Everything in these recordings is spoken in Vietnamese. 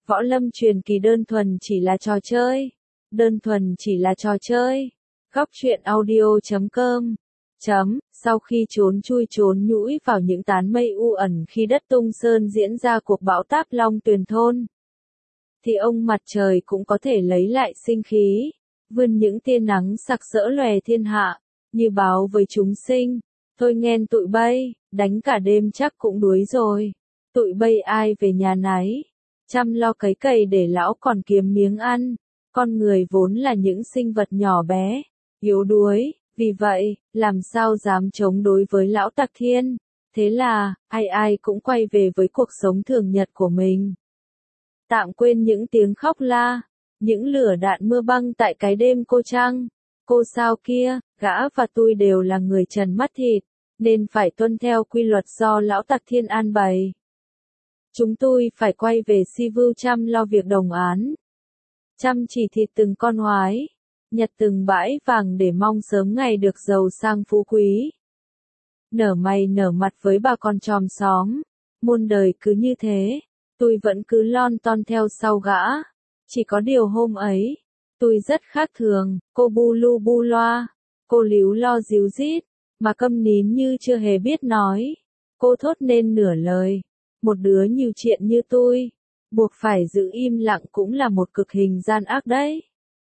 Võ Lâm truyền kỳ đơn thuần chỉ là trò chơi. Đơn thuần chỉ là trò chơi. Góc truyện audio.com Sau khi trốn nhũi vào những tán mây u ẩn khi đất Tung Sơn diễn ra cuộc bão táp Long Tuyền Thôn, thì ông mặt trời cũng có thể lấy lại sinh khí, vươn những tia nắng sặc sỡ lòe thiên hạ, như báo với chúng sinh, thôi nghen tụi bay, đánh cả đêm chắc cũng đuối rồi, tụi bay ai về nhà nấy, chăm lo cấy cày để lão còn kiếm miếng ăn, con người vốn là những sinh vật nhỏ bé, yếu đuối, vì vậy, làm sao dám chống đối với lão Tặc Thiên, thế là, ai cũng quay về với cuộc sống thường nhật của mình. Tạm quên những tiếng khóc la, những lửa đạn mưa băng tại cái đêm cô trăng, cô sao kia, gã và tôi đều là người trần mắt thịt, nên phải tuân theo quy luật do lão Tặc Thiên an bày. Chúng tôi phải quay về Si Vưu chăm lo việc đồng án, chăm chỉ thịt từng con oái, nhặt từng bãi vàng để mong sớm ngày được giàu sang phú quý. Nở mày nở mặt với bà con chòm xóm, muôn đời cứ như thế. Tôi vẫn cứ lon ton theo sau gã. Chỉ có điều hôm ấy, tôi rất khác thường, cô bu lu bu loa, cô líu lo díu dít, mà câm nín như chưa hề biết nói. Cô thốt nên nửa lời, một đứa nhiều chuyện như tôi, buộc phải giữ im lặng cũng là một cực hình gian ác đấy.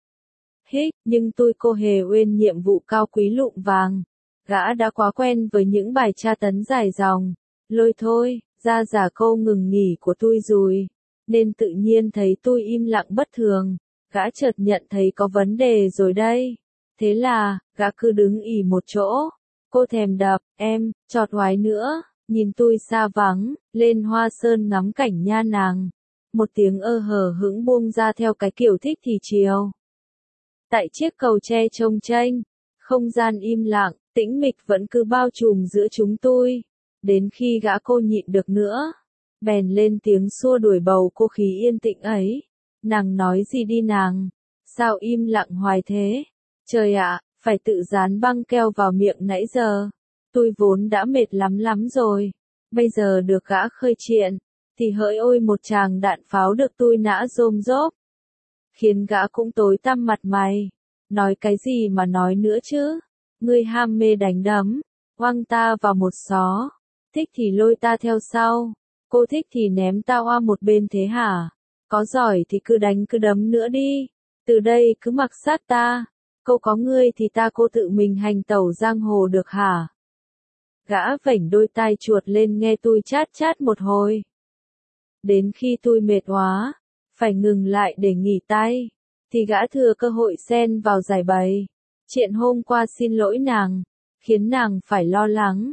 Nhưng tôi cô hề quên nhiệm vụ cao quý lụm vàng. Gã đã quá quen với những bài tra tấn dài dòng, lôi thôi. Ra giả câu ngừng nghỉ của tôi rồi, nên tự nhiên thấy tôi im lặng bất thường, gã chợt nhận thấy có vấn đề rồi đây. Thế là, gã cứ đứng ì một chỗ, cô thèm đập, em, chọt hoái nữa, nhìn tôi xa vắng, lên Hoa Sơn ngắm cảnh nha nàng. Một tiếng hờ hững buông ra theo cái kiểu thích thì chiều. Tại chiếc cầu tre trông chênh, không gian im lặng, tĩnh mịch vẫn cứ bao trùm giữa chúng tôi. Đến khi gã cô nhịn được nữa, bèn lên tiếng xua đuổi bầu cô khí yên tĩnh ấy. Nàng nói gì đi nàng? Sao im lặng hoài thế? Trời ạ, phải tự dán băng keo vào miệng nãy giờ. Tôi vốn đã mệt lắm rồi. Bây giờ được gã khơi chuyện, thì hỡi ôi một tràng đạn pháo được tôi nã rôm rốp. Khiến gã cũng tối tăm mặt mày. Nói cái gì mà nói nữa chứ? Ngươi ham mê đánh đấm, oăng ta vào một xó. Thích thì lôi ta theo sau, cô thích thì ném ta qua một bên thế hả? Có giỏi thì cứ đánh cứ đấm nữa đi, từ đây cứ mặc sát ta, cô có ngươi thì ta cô tự mình hành tẩu giang hồ được hả? Gã vểnh đôi tai chuột lên nghe tôi chát một hồi. Đến khi tôi mệt quá, phải ngừng lại để nghỉ tay, thì gã thừa cơ hội xen vào giải bày. Chuyện hôm qua xin lỗi nàng, khiến nàng phải lo lắng.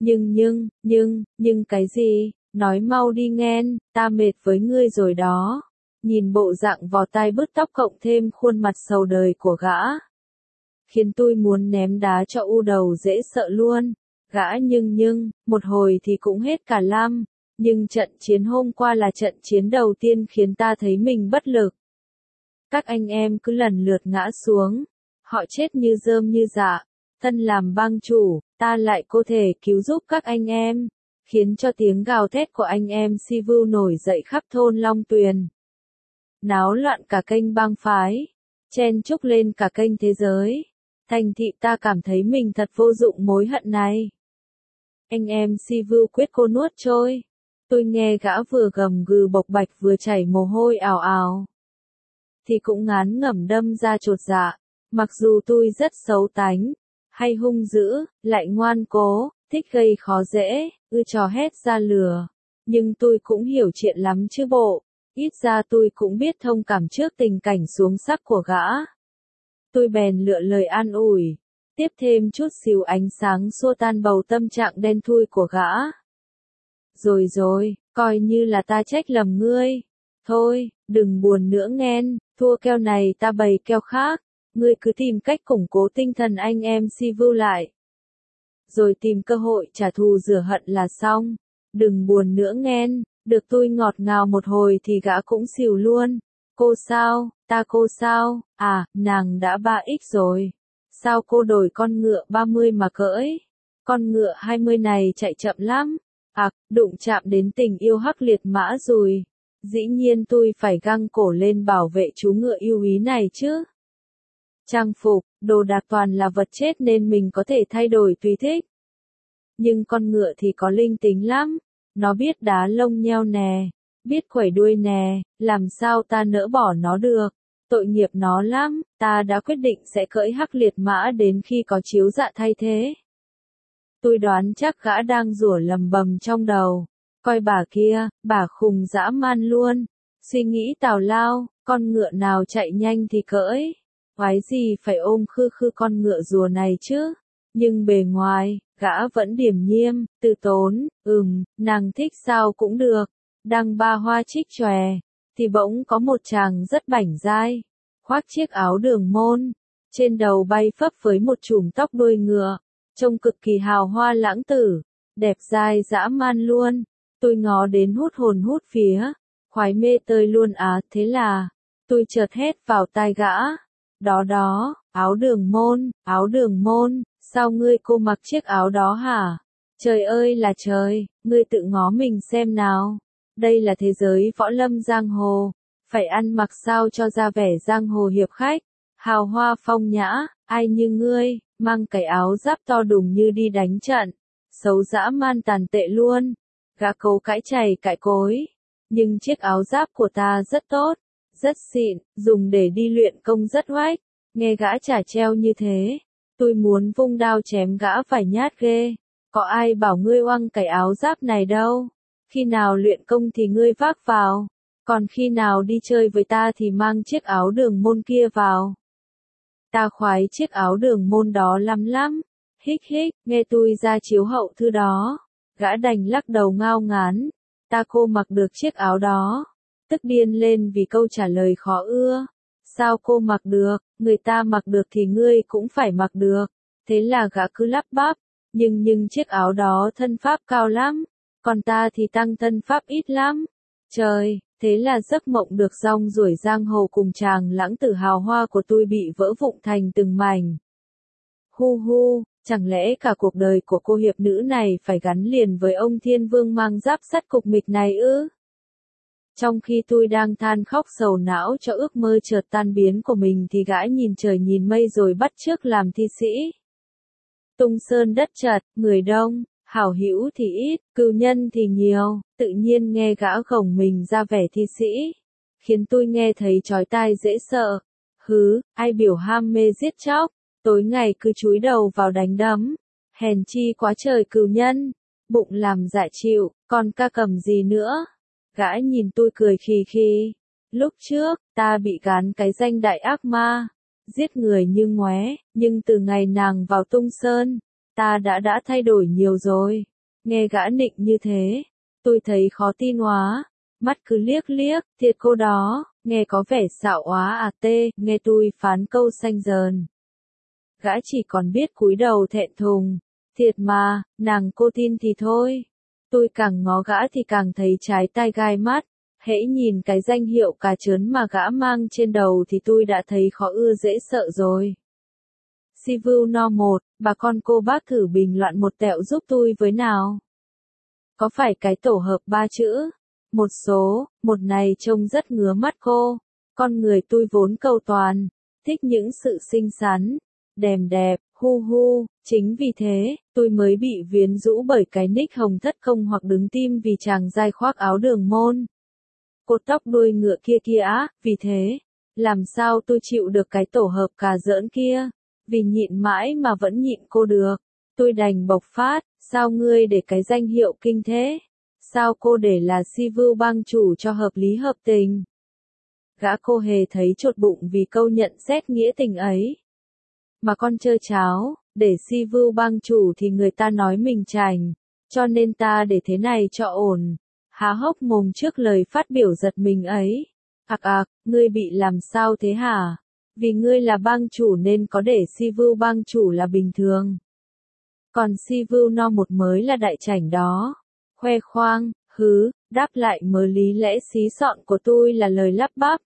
Nhưng cái gì, nói mau đi nghen, ta mệt với ngươi rồi đó. Nhìn bộ dạng vò tai bứt tóc cộng thêm khuôn mặt sầu đời của gã, khiến tôi muốn ném đá cho u đầu dễ sợ luôn. Gã nhưng, một hồi thì cũng hết cả lam, nhưng trận chiến hôm qua là trận chiến đầu tiên khiến ta thấy mình bất lực. Các anh em cứ lần lượt ngã xuống, họ chết như rơm như rạ. Thân làm bang chủ, ta lại có thể cứu giúp các anh em, khiến cho tiếng gào thét của anh em Si Vưu nổi dậy khắp thôn Long Tuyền. Náo loạn cả kênh bang phái, chen chúc lên cả kênh thế giới. Thành thị ta cảm thấy mình thật vô dụng mối hận này. Anh em Si Vưu quyết cô nuốt trôi. Tôi nghe gã vừa gầm gừ bộc bạch vừa chảy mồ hôi ào ào, thì cũng ngán ngẩm đâm ra chột dạ. Mặc dù tôi rất xấu tánh, hay hung dữ, lại ngoan cố, thích gây khó dễ, trò hét ra lừa. Nhưng tôi cũng hiểu chuyện lắm chứ bộ, ít ra tôi cũng biết thông cảm trước tình cảnh xuống sắc của gã. Tôi bèn lựa lời an ủi, tiếp thêm chút xíu ánh sáng xua tan bầu tâm trạng đen thui của gã. Rồi, coi như là ta trách lầm ngươi. Thôi, đừng buồn nữa nghen, thua keo này ta bày keo khác. Ngươi cứ tìm cách củng cố tinh thần anh em Si Vưu lại, rồi tìm cơ hội trả thù rửa hận là xong. Đừng buồn nữa nghen, được tôi ngọt ngào một hồi thì gã cũng xỉu luôn. Cô sao, cô sao, nàng đã 3x rồi. Sao cô đổi con ngựa 30 mà cưỡi? Con ngựa 20 này chạy chậm lắm. Đụng chạm đến tình yêu hắc liệt mã rồi. Dĩ nhiên tôi phải găng cổ lên bảo vệ chú ngựa yêu quý này chứ. Trang phục, đồ đạc toàn là vật chết nên mình có thể thay đổi tùy thích. Nhưng con ngựa thì có linh tính lắm, nó biết đá lông nheo nè, biết khuẩy đuôi nè, làm sao ta nỡ bỏ nó được, tội nghiệp nó lắm, ta đã quyết định sẽ cưỡi Hắc Liệt Mã đến khi có chiếu dạ thay thế. Tôi đoán chắc gã đang rủa lầm bầm trong đầu, coi bà kia, bà khùng dã man luôn, suy nghĩ tào lao, con ngựa nào chạy nhanh thì cưỡi, quái gì phải ôm khư khư con ngựa rùa này chứ, nhưng bề ngoài, gã vẫn điềm nhiên, từ tốn, nàng thích sao cũng được, đang ba hoa trích chòe, thì bỗng có một chàng rất bảnh dai, khoác chiếc áo đường môn, trên đầu bay phấp với một chùm tóc đuôi ngựa, trông cực kỳ hào hoa lãng tử, đẹp dai dã man luôn, tôi ngó đến hút hồn hút vía, khoái mê tơi luôn thế là, tôi chợt hét vào tai gã, đó, áo đường môn, sao ngươi cô mặc chiếc áo đó hả? Trời ơi là trời, ngươi tự ngó mình xem nào, đây là thế giới võ lâm giang hồ, phải ăn mặc sao cho ra vẻ giang hồ hiệp khách, hào hoa phong nhã, ai như ngươi, mang cái áo giáp to đùng như đi đánh trận, xấu dã man tàn tệ luôn, gã cấu cãi chày cãi cối, nhưng chiếc áo giáp của ta rất tốt, rất xịn, dùng để đi luyện công rất oách, nghe gã chả treo như thế, tôi muốn vung đao chém gã phải nhát ghê, có ai bảo ngươi oăng cái áo giáp này đâu, khi nào luyện công thì ngươi vác vào, còn khi nào đi chơi với ta thì mang chiếc áo đường môn kia vào. Ta khoái chiếc áo đường môn đó lắm, hích, nghe tôi ra chiếu hậu thư đó, gã đành lắc đầu ngao ngán, ta cô mặc được chiếc áo đó, tức điên lên vì câu trả lời khó ưa, sao cô mặc được, người ta mặc được thì ngươi cũng phải mặc được, thế là gã cứ lắp bắp, nhưng chiếc áo đó thân pháp cao lắm, còn ta thì tăng thân pháp ít lắm, trời, thế là giấc mộng được rong ruổi giang hồ cùng chàng lãng tử hào hoa của tôi bị vỡ vụn thành từng mảnh. Hu, chẳng lẽ cả cuộc đời của cô hiệp nữ này phải gắn liền với ông thiên vương mang giáp sắt cục mịch này ư? Trong khi tôi đang than khóc sầu não cho ước mơ chợt tan biến của mình thì gã nhìn trời nhìn mây rồi bắt chước làm thi sĩ. Tung sơn đất chật, người đông, hảo hữu thì ít, cừu nhân thì nhiều, tự nhiên nghe gã gồng mình ra vẻ thi sĩ, khiến tôi nghe thấy chói tai dễ sợ. Ai biểu ham mê giết chóc, tối ngày cứ chúi đầu vào đánh đấm, hèn chi quá trời cừu nhân, bụng làm dạ chịu, còn ca cầm gì nữa. Gã nhìn tôi cười khì khì, lúc trước, ta bị gán cái danh đại ác ma, giết người như ngoé, nhưng từ ngày nàng vào Tung Sơn, ta đã thay đổi nhiều rồi. Nghe gã nịnh như thế, tôi thấy khó tin hóa, mắt cứ liếc, thiệt cô đó, nghe có vẻ xạo hóa nghe tôi phán câu xanh dờn. Gã chỉ còn biết cúi đầu thẹn thùng, thiệt mà, nàng cô tin thì thôi. Tôi càng ngó gã thì càng thấy trái tai gai mắt, hễ nhìn cái danh hiệu cà chớn mà gã mang trên đầu thì tôi đã thấy khó ưa dễ sợ rồi. Sivu No 1, bà con cô bác thử bình luận một tẹo giúp tôi với nào. Có phải cái tổ hợp 3 chữ? Một số, một này trông rất ngứa mắt cô. Con người tôi vốn cầu toàn, thích những sự xinh xắn, đẹp, hu, chính vì thế, tôi mới bị quyến rũ bởi cái nick Hồng Thất Công hoặc đứng tim vì chàng giai khoác áo đường môn. Cột tóc đuôi ngựa kia á, vì thế, làm sao tôi chịu được cái tổ hợp cà giỡn kia, vì nhịn mãi mà vẫn nhịn cô được. Tôi đành bộc phát, sao ngươi để cái danh hiệu kinh thế? Sao cô để là Sivu bang chủ cho hợp lý hợp tình? Gã cô hề thấy chột bụng vì câu nhận xét nghĩa tình ấy. Mà con trơ cháo, để Sivu bang chủ thì người ta nói mình chảnh, cho nên ta để thế này cho ổn. Há hốc mồm trước lời phát biểu giật mình ấy. Ngươi bị làm sao thế hả? Vì ngươi là bang chủ nên có để Sivu bang chủ là bình thường. Còn Sivu No 1 mới là đại chảnh đó. Khoe khoang, đáp lại mớ lý lẽ xí xọn của tôi là lời lắp bắp.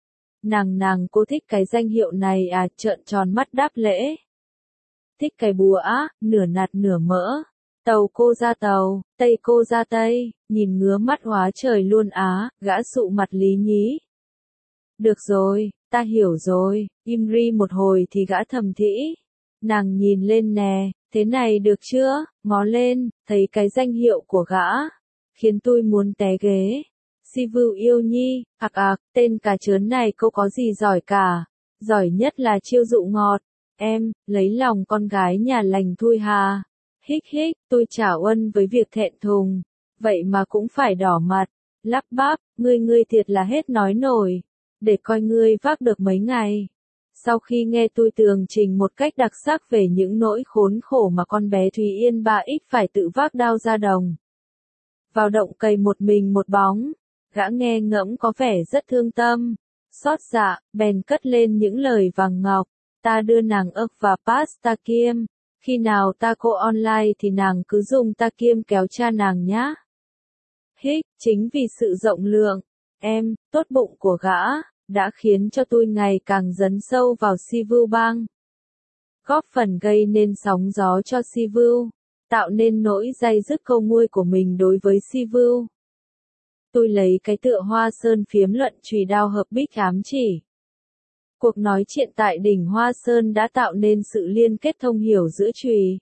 Nàng cô thích cái danh hiệu này trợn tròn mắt đáp lễ. Thích cái búa nửa nạt nửa mỡ. Tàu cô ra tàu, Tây cô ra Tây, nhìn ngứa mắt hóa trời luôn á, gã sụ mặt Lý Nhí. Được rồi, ta hiểu rồi, im ri một hồi thì gã thầm thĩ. Nàng nhìn lên nè, thế này được chưa, ngó lên, thấy cái danh hiệu của gã, khiến tôi muốn té ghế. Si Vưu yêu nhi, tên cà chớn này cô có gì giỏi cả, giỏi nhất là chiêu dụ ngọt, em, lấy lòng con gái nhà lành thui hà. Hích hích, tôi chả uân với việc thẹn thùng, vậy mà cũng phải đỏ mặt, lắp bắp, ngươi thiệt là hết nói nổi, để coi ngươi vác được mấy ngày. Sau khi nghe tôi tường trình một cách đặc sắc về những nỗi khốn khổ mà con bé Thúy Yên 3X phải tự vác đao ra đồng. Vào động cày một mình một bóng, gã nghe ngẫm có vẻ rất thương tâm, xót dạ, bèn cất lên những lời vàng ngọc, ta đưa nàng ức và pasta kiêm, khi nào ta cô online thì nàng cứ dùng ta kiêm kéo cha nàng nhá. Hích, chính vì sự rộng lượng, em, tốt bụng của gã, đã khiến cho tôi ngày càng dấn sâu vào Si Vưu bang. Góp phần gây nên sóng gió cho Si Vưu, tạo nên nỗi day dứt câu nguôi của mình đối với Si Vưu. Tôi lấy cái tựa Hoa Sơn phiếm luận chùy đao hợp bích ám chỉ. Cuộc nói chuyện tại đỉnh Hoa Sơn đã tạo nên sự liên kết thông hiểu giữa chùy.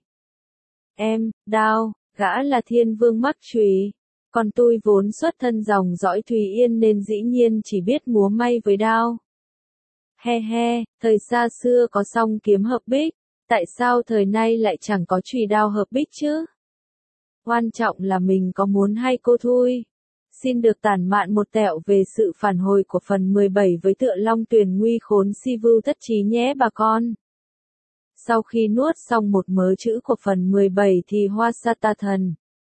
Em, đao, gã là thiên vương mắc chùy. Còn tôi vốn xuất thân dòng dõi Thùy Yên nên dĩ nhiên chỉ biết múa may với đao. He he, thời xa xưa có song kiếm hợp bích, tại sao thời nay lại chẳng có chùy đao hợp bích chứ? Quan trọng là mình có muốn hay cô thôi. Xin được tản mạn một tẹo về sự phản hồi của phần 17 với tựa Long Tuyền nguy khốn Si Vưu thất trí nhé bà con. Sau khi nuốt xong một mớ chữ của phần 17 thì Hoa Sa Ta Thần,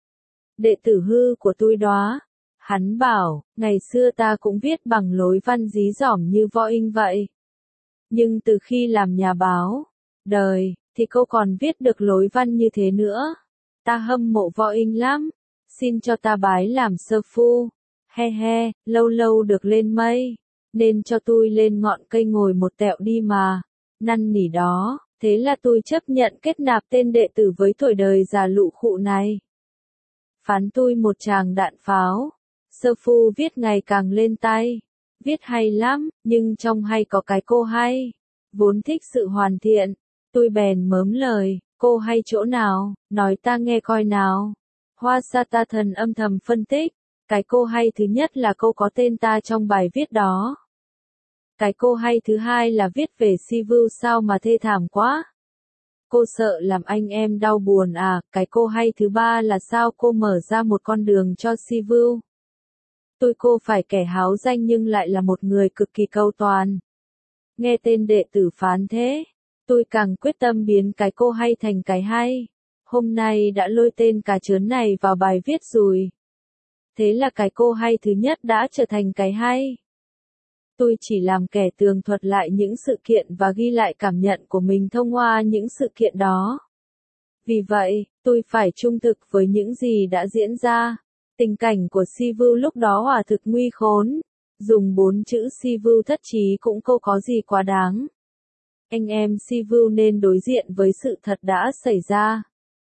đệ tử hư của tôi đó, hắn bảo, ngày xưa ta cũng viết bằng lối văn dí dỏm như Võ Inh vậy. Nhưng từ khi làm nhà báo, đời, thì cô còn viết được lối văn như thế nữa. Ta hâm mộ Võ Inh lắm, xin cho ta bái làm sơ phu. He he, lâu lâu được lên mây, nên cho tôi lên ngọn cây ngồi một tẹo đi mà. Năn nỉ đó, thế là tôi chấp nhận kết nạp tên đệ tử với tuổi đời già lụ khụ này. Phán tôi một tràng đạn pháo. Sơ phu viết ngày càng lên tay. Viết hay lắm, nhưng trong hay có cái cô hay. Vốn thích sự hoàn thiện. Tôi bèn mớm lời, cô hay chỗ nào, nói ta nghe coi nào. Hoa Sa Ta Thần âm thầm phân tích. Cái cô hay thứ nhất là câu có tên ta trong bài viết đó. Cái cô hay thứ hai là viết về Si Vưu sao mà thê thảm quá. Cô sợ làm anh em đau buồn à, cái cô hay thứ ba là sao cô mở ra một con đường cho Si Vưu. Cô phải kẻ háo danh nhưng lại là một người cực kỳ câu toàn. Nghe tên đệ tử phán thế, tôi càng quyết tâm biến cái cô hay thành cái hay. Hôm nay đã lôi tên cà chớn này vào bài viết rồi. Thế là cái cô hay thứ nhất đã trở thành cái hay. Tôi chỉ làm kẻ tường thuật lại những sự kiện và ghi lại cảm nhận của mình thông qua những sự kiện đó. Vì vậy, tôi phải trung thực với những gì đã diễn ra. Tình cảnh của Si Vưu lúc đó quả thực nguy khốn. Dùng 4 chữ Si Vưu thất trí cũng không có gì quá đáng. Anh em Si Vưu nên đối diện với sự thật đã xảy ra.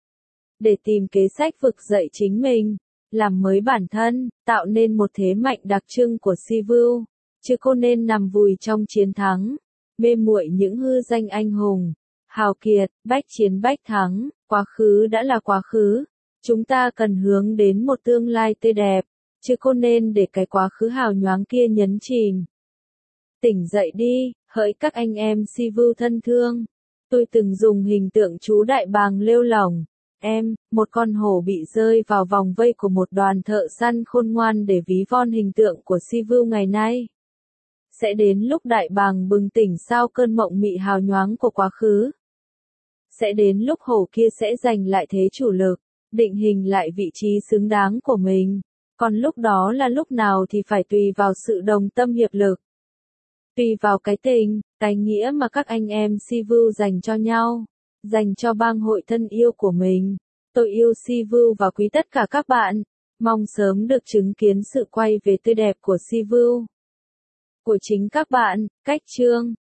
Để tìm kế sách vực dậy chính mình, làm mới bản thân, tạo nên một thế mạnh đặc trưng của Si Vưu. Chứ cô nên nằm vùi trong chiến thắng, mê muội những hư danh anh hùng, hào kiệt, bách chiến bách thắng, quá khứ đã là quá khứ. Chúng ta cần hướng đến một tương lai tươi đẹp, chứ cô nên để cái quá khứ hào nhoáng kia nhấn chìm. Tỉnh dậy đi, hỡi các anh em Si Vưu thân thương. Tôi từng dùng hình tượng chú đại bàng lêu lỏng. Em, một con hổ bị rơi vào vòng vây của một đoàn thợ săn khôn ngoan để ví von hình tượng của Si Vưu ngày nay. Sẽ đến lúc đại bàng bừng tỉnh sau cơn mộng mị hào nhoáng của quá khứ. Sẽ đến lúc hổ kia sẽ giành lại thế chủ lực, định hình lại vị trí xứng đáng của mình. Còn lúc đó là lúc nào thì phải tùy vào sự đồng tâm hiệp lực. Tùy vào cái tình, cái nghĩa mà các anh em Si Vưu dành cho nhau, dành cho bang hội thân yêu của mình. Tôi yêu Si Vưu và quý tất cả các bạn. Mong sớm được chứng kiến sự quay về tươi đẹp của Si Vưu. Của chính các bạn, cách chương.